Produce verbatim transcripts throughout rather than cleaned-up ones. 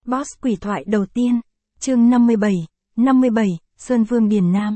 Boss quỷ thoại đầu tiên, chương năm mươi bảy, năm mươi bảy, Sơn Vương Điền Nam.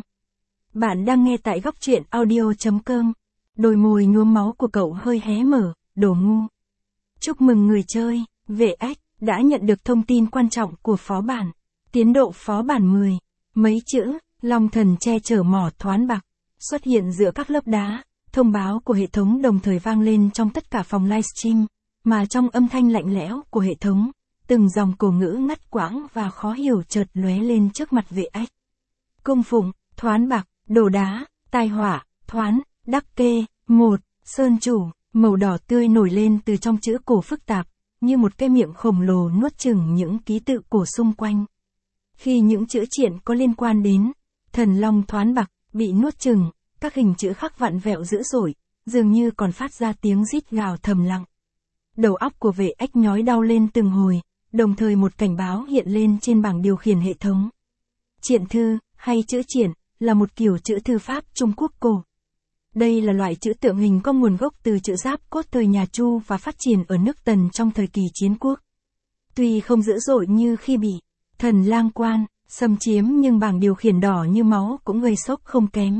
Bạn đang nghe tại góc truyện audio.com. Đôi môi nhuốm máu của cậu hơi hé mở, đồ ngu. Chúc mừng người chơi, Vệ Ách, đã nhận được thông tin quan trọng của phó bản. Tiến độ phó bản mười. Mấy chữ, Long Thần che chở mỏ thoán bạc, xuất hiện giữa các lớp đá. Thông báo của hệ thống đồng thời vang lên trong tất cả phòng livestream, mà trong âm thanh lạnh lẽo của hệ thống, từng dòng cổ ngữ ngắt quãng và khó hiểu chợt lóe lên trước mặt Vệ Ách. Cung phụng, thoán bạc, đồ đá, tai họa, thoán, đắc kê, một, sơn chủ, màu đỏ tươi nổi lên từ trong chữ cổ phức tạp, như một cái miệng khổng lồ nuốt chửng những ký tự cổ xung quanh. Khi những chữ triện có liên quan đến thần long thoán bạc bị nuốt chửng, các hình chữ khắc vặn vẹo dữ dội, dường như còn phát ra tiếng rít gào thầm lặng. Đầu óc của Vệ Ách nhói đau lên từng hồi, đồng thời một cảnh báo hiện lên trên bảng điều khiển hệ thống. Triện thư, hay chữ triện, là một kiểu chữ thư pháp Trung Quốc cổ. Đây là loại chữ tượng hình có nguồn gốc từ chữ giáp cốt thời nhà Chu và phát triển ở nước Tần trong thời kỳ chiến quốc. Tuy không dữ dội như khi bị thần lang quan xâm chiếm, nhưng bảng điều khiển đỏ như máu cũng gây sốc không kém.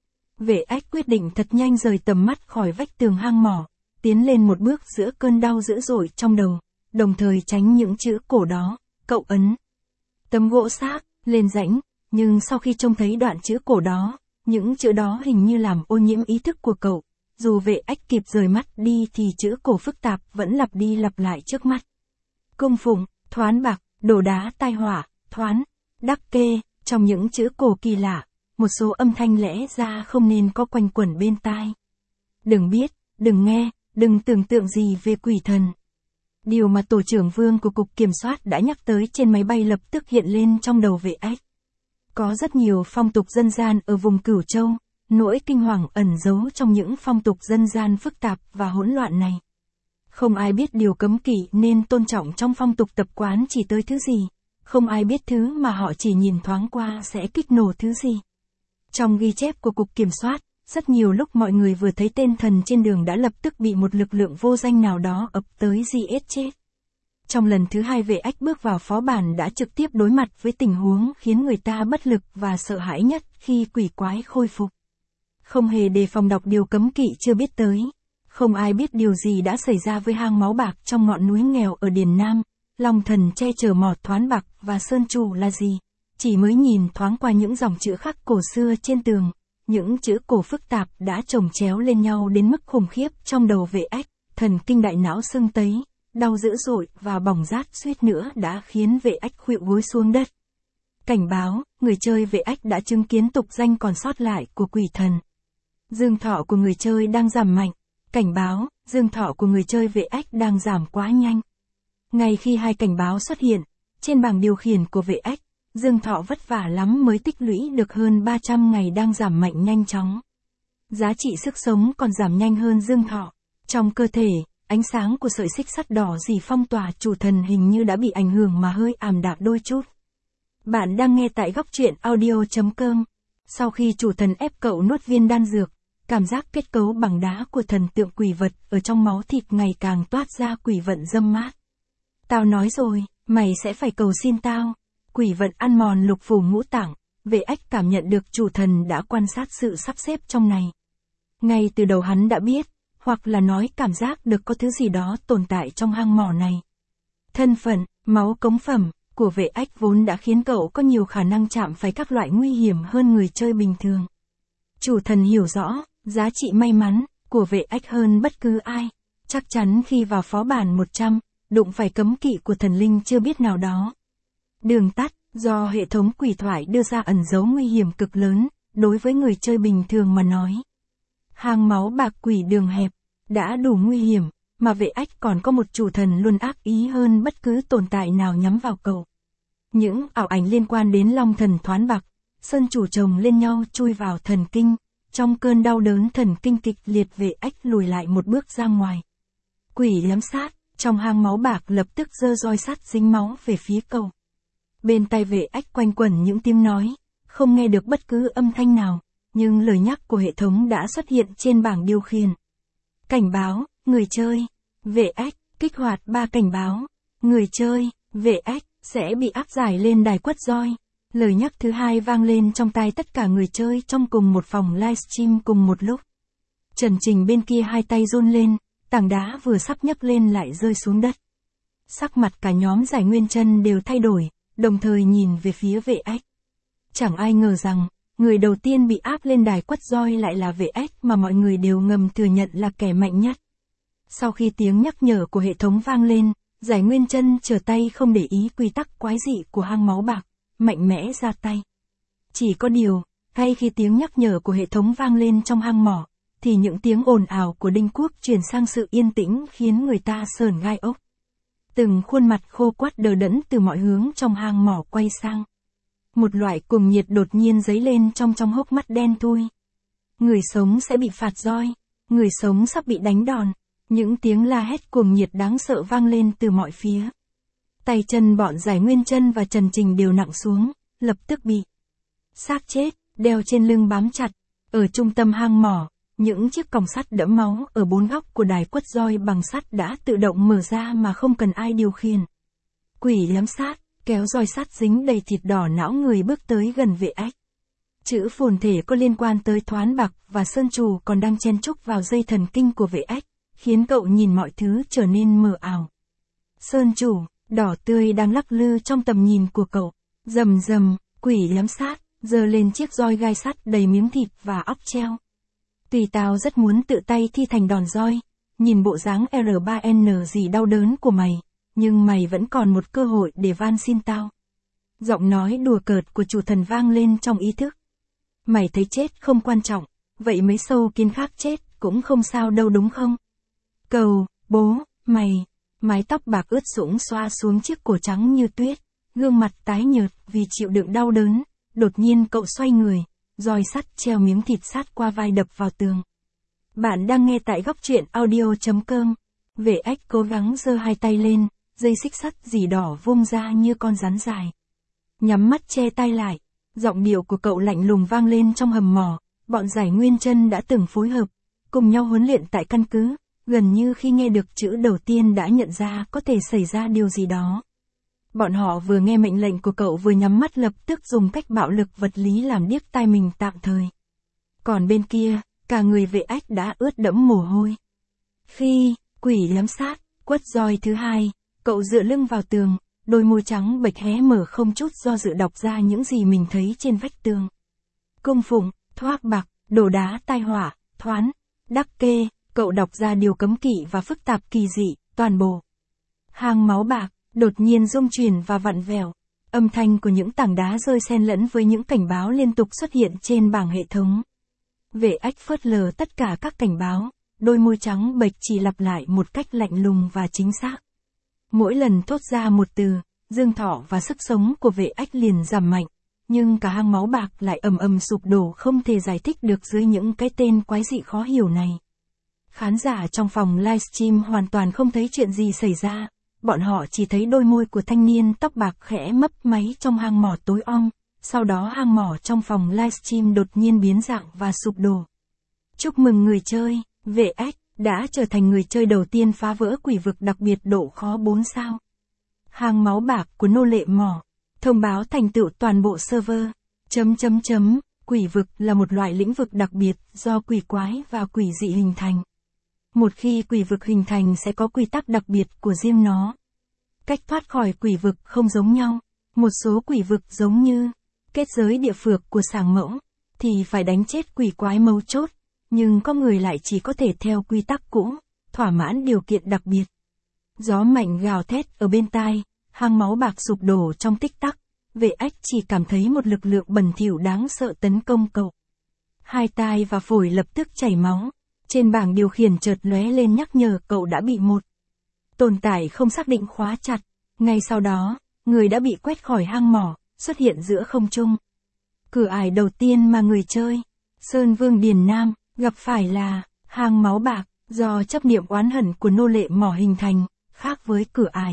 Vệ Ách quyết định thật nhanh rời tầm mắt khỏi vách tường hang mỏ, tiến lên một bước giữa cơn đau dữ dội trong đầu, đồng thời tránh những chữ cổ đó. Cậu ấn tấm gỗ xác lên rãnh, nhưng sau khi trông thấy đoạn chữ cổ đó, những chữ đó hình như làm ô nhiễm ý thức của cậu. Dù Vệ Ách kịp rời mắt đi thì chữ cổ phức tạp vẫn lặp đi lặp lại trước mắt. Cung phụng, thoán bạc, đồ đá, tai họa, thoán, đắc kê. Trong những chữ cổ kỳ lạ, một số âm thanh lẽ ra không nên có quanh quẩn bên tai. Đừng biết, đừng nghe, đừng tưởng tượng gì về quỷ thần. Điều mà tổ trưởng Vương của Cục Kiểm soát đã nhắc tới trên máy bay lập tức hiện lên trong đầu Vệ Ách. Có rất nhiều phong tục dân gian ở vùng Cửu Châu, nỗi kinh hoàng ẩn giấu trong những phong tục dân gian phức tạp và hỗn loạn này. Không ai biết điều cấm kỵ nên tôn trọng trong phong tục tập quán chỉ tới thứ gì, không ai biết thứ mà họ chỉ nhìn thoáng qua sẽ kích nổ thứ gì. Trong ghi chép của Cục Kiểm soát, rất nhiều lúc mọi người vừa thấy tên thần trên đường đã lập tức bị một lực lượng vô danh nào đó ập tới giết chết. Trong lần thứ hai Vệ Ách bước vào phó bản đã trực tiếp đối mặt với tình huống khiến người ta bất lực và sợ hãi nhất khi quỷ quái khôi phục. Không hề đề phòng đọc điều cấm kỵ chưa biết tới. Không ai biết điều gì đã xảy ra với hang máu bạc trong ngọn núi nghèo ở Điền Nam, Long Thần che chở mỏ thoán bạc và sơn chủ là gì. Chỉ mới nhìn thoáng qua những dòng chữ khắc cổ xưa trên tường, những chữ cổ phức tạp đã chồng chéo lên nhau đến mức khủng khiếp trong đầu Vệ Ách, thần kinh đại não sưng tấy, đau dữ dội và bỏng rát suýt nữa đã khiến Vệ Ách khuỵu gối xuống đất. Cảnh báo, người chơi Vệ Ách đã chứng kiến tục danh còn sót lại của quỷ thần. Dương thọ của người chơi đang giảm mạnh. Cảnh báo, dương thọ của người chơi Vệ Ách đang giảm quá nhanh. Ngay khi hai cảnh báo xuất hiện, trên bảng điều khiển của Vệ Ách, dương thọ vất vả lắm mới tích lũy được hơn ba trăm ngày đang giảm mạnh nhanh chóng. Giá trị sức sống còn giảm nhanh hơn dương thọ. Trong cơ thể, ánh sáng của sợi xích sắt đỏ dì phong tỏa chủ thần hình như đã bị ảnh hưởng mà hơi ảm đạm đôi chút. Bạn đang nghe tại góc truyện audio.com. Sau khi chủ thần ép cậu nuốt viên đan dược, cảm giác kết cấu bằng đá của thần tượng quỷ vật ở trong máu thịt ngày càng toát ra quỷ vận dâm mát. Tao nói rồi, mày sẽ phải cầu xin tao. Quỷ vận ăn mòn lục phủ ngũ tạng. Vệ Ách cảm nhận được chủ thần đã quan sát sự sắp xếp trong này. Ngay từ đầu hắn đã biết, hoặc là nói cảm giác được có thứ gì đó tồn tại trong hang mỏ này. Thân phận, máu cống phẩm của Vệ Ách vốn đã khiến cậu có nhiều khả năng chạm phải các loại nguy hiểm hơn người chơi bình thường. Chủ thần hiểu rõ giá trị may mắn của Vệ Ách hơn bất cứ ai. Chắc chắn khi vào phó bản một trăm, đụng phải cấm kỵ của thần linh chưa biết nào đó. Đường tắt, do hệ thống quỷ thoại đưa ra ẩn giấu nguy hiểm cực lớn, đối với người chơi bình thường mà nói. Hang máu bạc quỷ đường hẹp, đã đủ nguy hiểm, mà Vệ Ách còn có một chủ thần luôn ác ý hơn bất cứ tồn tại nào nhắm vào cậu. Những ảo ảnh liên quan đến Long Thần thoán bạc, sơn chủ chồng lên nhau chui vào thần kinh, trong cơn đau đớn thần kinh kịch liệt Vệ Ách lùi lại một bước ra ngoài. Quỷ giám sát, trong hang máu bạc lập tức giơ roi sắt dính máu về phía cậu. Bên tai Vệ Ách quanh quẩn những tiếng nói, không nghe được bất cứ âm thanh nào, nhưng lời nhắc của hệ thống đã xuất hiện trên bảng điều khiển. Cảnh báo, người chơi, Vệ Ách, kích hoạt ba cảnh báo. Người chơi, Vệ Ách, sẽ bị áp giải lên đài quất roi. Lời nhắc thứ hai vang lên trong tai tất cả người chơi trong cùng một phòng livestream cùng một lúc. Trần Trình bên kia hai tay run lên, tảng đá vừa sắp nhấc lên lại rơi xuống đất. Sắc mặt cả nhóm Giải Nguyên Chân đều thay đổi, đồng thời nhìn về phía Vệ Ách. Chẳng ai ngờ rằng, người đầu tiên bị áp lên đài quất roi lại là Vệ Ách mà mọi người đều ngầm thừa nhận là kẻ mạnh nhất. Sau khi tiếng nhắc nhở của hệ thống vang lên, Giải Nguyên Chân trở tay không để ý quy tắc quái dị của hang máu bạc, mạnh mẽ ra tay. Chỉ có điều, ngay khi tiếng nhắc nhở của hệ thống vang lên trong hang mỏ, thì những tiếng ồn ào của Đinh Quốc chuyển sang sự yên tĩnh khiến người ta sởn gai ốc. Từng khuôn mặt khô quắt đờ đẫn từ mọi hướng trong hang mỏ quay sang. Một loại cuồng nhiệt đột nhiên dấy lên trong trong hốc mắt đen thui. Người sống sẽ bị phạt roi, người sống sắp bị đánh đòn. Những tiếng la hét cuồng nhiệt đáng sợ vang lên từ mọi phía. Tay chân bọn Giải Nguyên Chân và Trần Trình đều nặng xuống, lập tức bị xác chết, đeo trên lưng bám chặt. Ở trung tâm hang mỏ, những chiếc còng sắt đẫm máu ở bốn góc của đài quất roi bằng sắt đã tự động mở ra mà không cần ai điều khiển. Quỷ giám sát, kéo roi sắt dính đầy thịt đỏ não người bước tới gần Vệ Ách. Chữ phồn thể có liên quan tới Thoán Bạc và Sơn Trù còn đang chen chúc vào dây thần kinh của Vệ Ách, khiến cậu nhìn mọi thứ trở nên mờ ảo. Sơn Trù, đỏ tươi đang lắc lư trong tầm nhìn của cậu. Rầm rầm, quỷ giám sát, giơ lên chiếc roi gai sắt đầy miếng thịt và óc treo. Tùy tao rất muốn tự tay thi thành đòn roi, nhìn bộ dáng R ba N gì đau đớn của mày, nhưng mày vẫn còn một cơ hội để van xin tao. Giọng nói đùa cợt của chủ thần vang lên trong ý thức. Mày thấy chết không quan trọng, vậy mấy sâu kiến khác chết cũng không sao đâu đúng không? Cầu, bố, mày, mái tóc bạc ướt sũng xoa xuống chiếc cổ trắng như tuyết, gương mặt tái nhợt vì chịu đựng đau đớn, đột nhiên cậu xoay người, roi sắt treo miếng thịt sát qua vai đập vào tường. Bạn đang nghe tại góc truyện audio chấm com. Vệ Ách cố gắng giơ hai tay lên, dây xích sắt dì đỏ vung ra như con rắn dài. Nhắm mắt che tay lại, giọng điệu của cậu lạnh lùng vang lên trong hầm mỏ, bọn Giải Nguyên Chân đã từng phối hợp, cùng nhau huấn luyện tại căn cứ, gần như khi nghe được chữ đầu tiên đã nhận ra có thể xảy ra điều gì đó. Bọn họ vừa nghe mệnh lệnh của cậu vừa nhắm mắt lập tức dùng cách bạo lực vật lý làm điếc tai mình tạm thời. Còn bên kia, cả người Vệ Ách đã ướt đẫm mồ hôi. Khi, quỷ giám sát, quất roi thứ hai, cậu dựa lưng vào tường, đôi môi trắng bệch hé mở không chút do dự đọc ra những gì mình thấy trên vách tường. Cung phụng, thoác bạc, đồ đá tai họa, thoán, đắc kê, cậu đọc ra điều cấm kỵ và phức tạp kỳ dị, toàn bộ. Hang máu bạc, đột nhiên rung chuyển và vặn vẹo. Âm thanh của những tảng đá rơi xen lẫn với những cảnh báo liên tục xuất hiện trên bảng hệ thống. Vệ Ách phớt lờ tất cả các cảnh báo, đôi môi trắng bệch chỉ lặp lại một cách lạnh lùng và chính xác. Mỗi lần thốt ra một từ, dương thọ và sức sống của Vệ Ách liền giảm mạnh, nhưng cả hang máu bạc lại ầm ầm sụp đổ không thể giải thích được dưới những cái tên quái dị khó hiểu này. Khán giả trong phòng livestream hoàn toàn không thấy chuyện gì xảy ra, bọn họ chỉ thấy đôi môi của thanh niên tóc bạc khẽ mấp máy trong hang mỏ tối om, sau đó hang mỏ trong phòng livestream đột nhiên biến dạng và sụp đổ. Chúc mừng người chơi, Vệ Ách đã trở thành người chơi đầu tiên phá vỡ quỷ vực đặc biệt độ khó bốn sao. Hang máu bạc của nô lệ mỏ, thông báo thành tựu toàn bộ server. Chấm chấm chấm, quỷ vực là một loại lĩnh vực đặc biệt do quỷ quái và quỷ dị hình thành. Một khi quỷ vực hình thành sẽ có quy tắc đặc biệt của riêng nó. Cách thoát khỏi quỷ vực không giống nhau. Một số quỷ vực giống như kết giới địa phược của Sàng Mẫu, thì phải đánh chết quỷ quái mấu chốt, nhưng có người lại chỉ có thể theo quy tắc cũ, thỏa mãn điều kiện đặc biệt. Gió mạnh gào thét ở bên tai, hang máu bạc sụp đổ trong tích tắc, Vệ Ách chỉ cảm thấy một lực lượng bẩn thỉu đáng sợ tấn công cậu. Hai tai và phổi lập tức chảy máu. Trên bảng điều khiển chợt lóe lên nhắc nhở cậu đã bị một tồn tại không xác định khóa chặt. Ngay sau đó, người đã bị quét khỏi hang mỏ, xuất hiện giữa không trung. Cửa ải đầu tiên mà người chơi, Sơn Vương Điền Nam, gặp phải là hang máu bạc, do chấp niệm oán hận của nô lệ mỏ hình thành, khác với cửa ải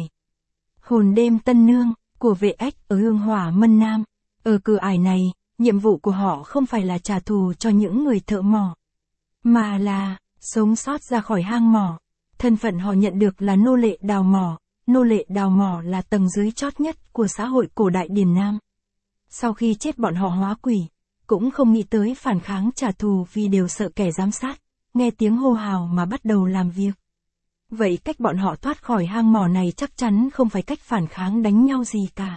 Hồn đêm Tân Nương, của Vệ Ách ở Hương Hỏa Mân Nam. Ở cửa ải này, nhiệm vụ của họ không phải là trả thù cho những người thợ mỏ, mà là sống sót ra khỏi hang mỏ. Thân phận họ nhận được là nô lệ đào mỏ, nô lệ đào mỏ là tầng dưới chót nhất của xã hội cổ đại Điền Nam. Sau khi chết bọn họ hóa quỷ, cũng không nghĩ tới phản kháng trả thù vì đều sợ kẻ giám sát, nghe tiếng hô hào mà bắt đầu làm việc. Vậy cách bọn họ thoát khỏi hang mỏ này chắc chắn không phải cách phản kháng đánh nhau gì cả.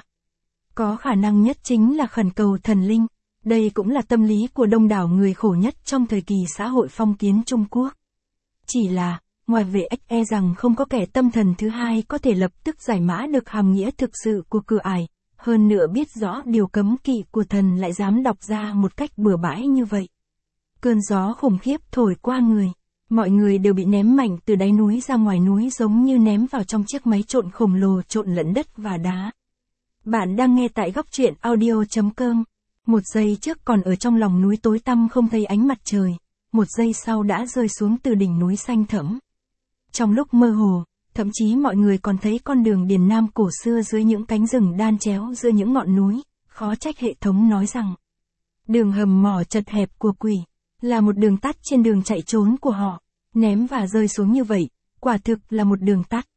Có khả năng nhất chính là khẩn cầu thần linh, đây cũng là tâm lý của đông đảo người khổ nhất trong thời kỳ xã hội phong kiến Trung Quốc. Chỉ là, ngoài vệ ếch e rằng không có kẻ tâm thần thứ hai có thể lập tức giải mã được hàm nghĩa thực sự của cửa ải, hơn nữa biết rõ điều cấm kỵ của thần lại dám đọc ra một cách bừa bãi như vậy. Cơn gió khủng khiếp thổi qua người, mọi người đều bị ném mạnh từ đáy núi ra ngoài núi giống như ném vào trong chiếc máy trộn khổng lồ trộn lẫn đất và đá. Bạn đang nghe tại góc truyện audio chấm com. Một giây trước còn ở trong lòng núi tối tăm không thấy ánh mặt trời, một giây sau đã rơi xuống từ đỉnh núi xanh thẫm. Trong lúc mơ hồ, thậm chí mọi người còn thấy con đường Điền Nam cổ xưa dưới những cánh rừng đan chéo giữa những ngọn núi, khó trách hệ thống nói rằng đường hầm mỏ chật hẹp của quỷ là một đường tắt trên đường chạy trốn của họ, ném và rơi xuống như vậy, quả thực là một đường tắt.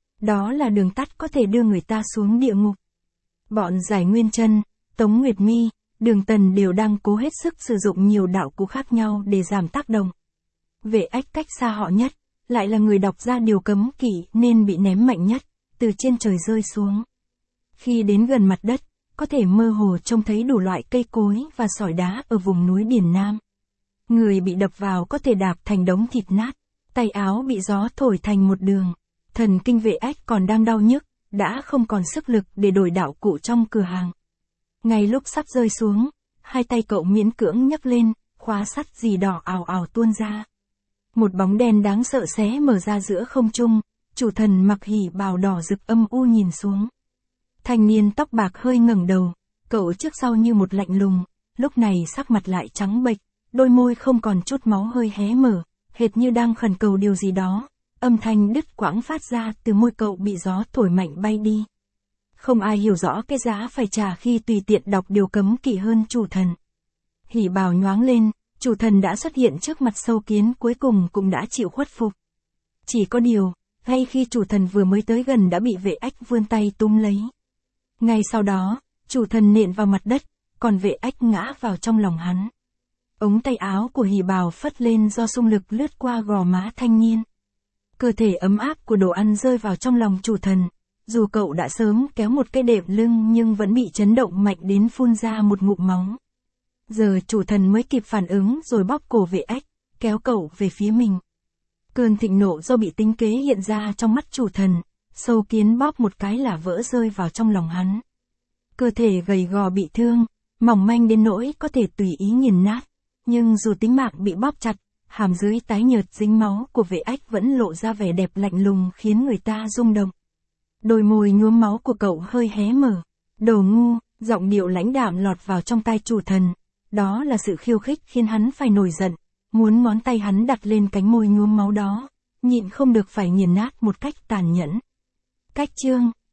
Đó là đường tắt có thể đưa người ta xuống địa ngục. Bọn Giải Nguyên Chân, Tống Nguyệt Mi, Đường Tần đều đang cố hết sức sử dụng nhiều đạo cụ khác nhau để giảm tác động. Vệ ếch cách xa họ nhất, lại là người đọc ra điều cấm kỵ nên bị ném mạnh nhất, từ trên trời rơi xuống. Khi đến gần mặt đất, có thể mơ hồ trông thấy đủ loại cây cối và sỏi đá ở vùng núi Điền Nam. Người bị đập vào có thể đạp thành đống thịt nát, tay áo bị gió thổi thành một đường. Thần kinh vệ ếch còn đang đau nhức, đã không còn sức lực để đổi đạo cụ trong cửa hàng. Ngay lúc sắp rơi xuống, hai tay cậu miễn cưỡng nhấc lên, khóa sắt gì đỏ ào ào tuôn ra. Một bóng đen đáng sợ xé mở ra giữa không trung, chủ thần mặc hỉ bào đỏ rực âm u nhìn xuống. Thanh niên tóc bạc hơi ngẩng đầu, cậu trước sau như một lạnh lùng, lúc này sắc mặt lại trắng bệch, đôi môi không còn chút máu hơi hé mở, hệt như đang khẩn cầu điều gì đó, âm thanh đứt quãng phát ra từ môi cậu bị gió thổi mạnh bay đi. Không ai hiểu rõ cái giá phải trả khi tùy tiện đọc điều cấm kỵ hơn chủ thần. Hỉ bào nhoáng lên, chủ thần đã xuất hiện trước mặt sâu kiến cuối cùng cũng đã chịu khuất phục. Chỉ có điều, ngay khi chủ thần vừa mới tới gần đã bị vệ ếch vươn tay túm lấy. Ngay sau đó, chủ thần nện vào mặt đất, còn vệ ếch ngã vào trong lòng hắn. Ống tay áo của hỉ bào phất lên do xung lực lướt qua gò má thanh niên. Cơ thể ấm áp của đồ ăn rơi vào trong lòng chủ thần. Dù cậu đã sớm kéo một cái đệm lưng nhưng vẫn bị chấn động mạnh đến phun ra một ngụm máu. Giờ chủ thần mới kịp phản ứng rồi bóp cổ vệ ếch, kéo cậu về phía mình. Cơn thịnh nộ do bị tính kế hiện ra trong mắt chủ thần, sâu kiến bóp một cái là vỡ rơi vào trong lòng hắn. Cơ thể gầy gò bị thương, mỏng manh đến nỗi có thể tùy ý nghiền nát, nhưng dù tính mạng bị bóp chặt, hàm dưới tái nhợt dính máu của vệ ếch vẫn lộ ra vẻ đẹp lạnh lùng khiến người ta rung động. Đôi môi nhuốm máu của cậu hơi hé mở. Đồ ngu, giọng điệu lãnh đạm lọt vào trong tai chủ thần. Đó là sự khiêu khích khiến hắn phải nổi giận, muốn ngón tay hắn đặt lên cánh môi nhuốm máu đó, nhịn không được phải nghiền nát một cách tàn nhẫn. Cách chương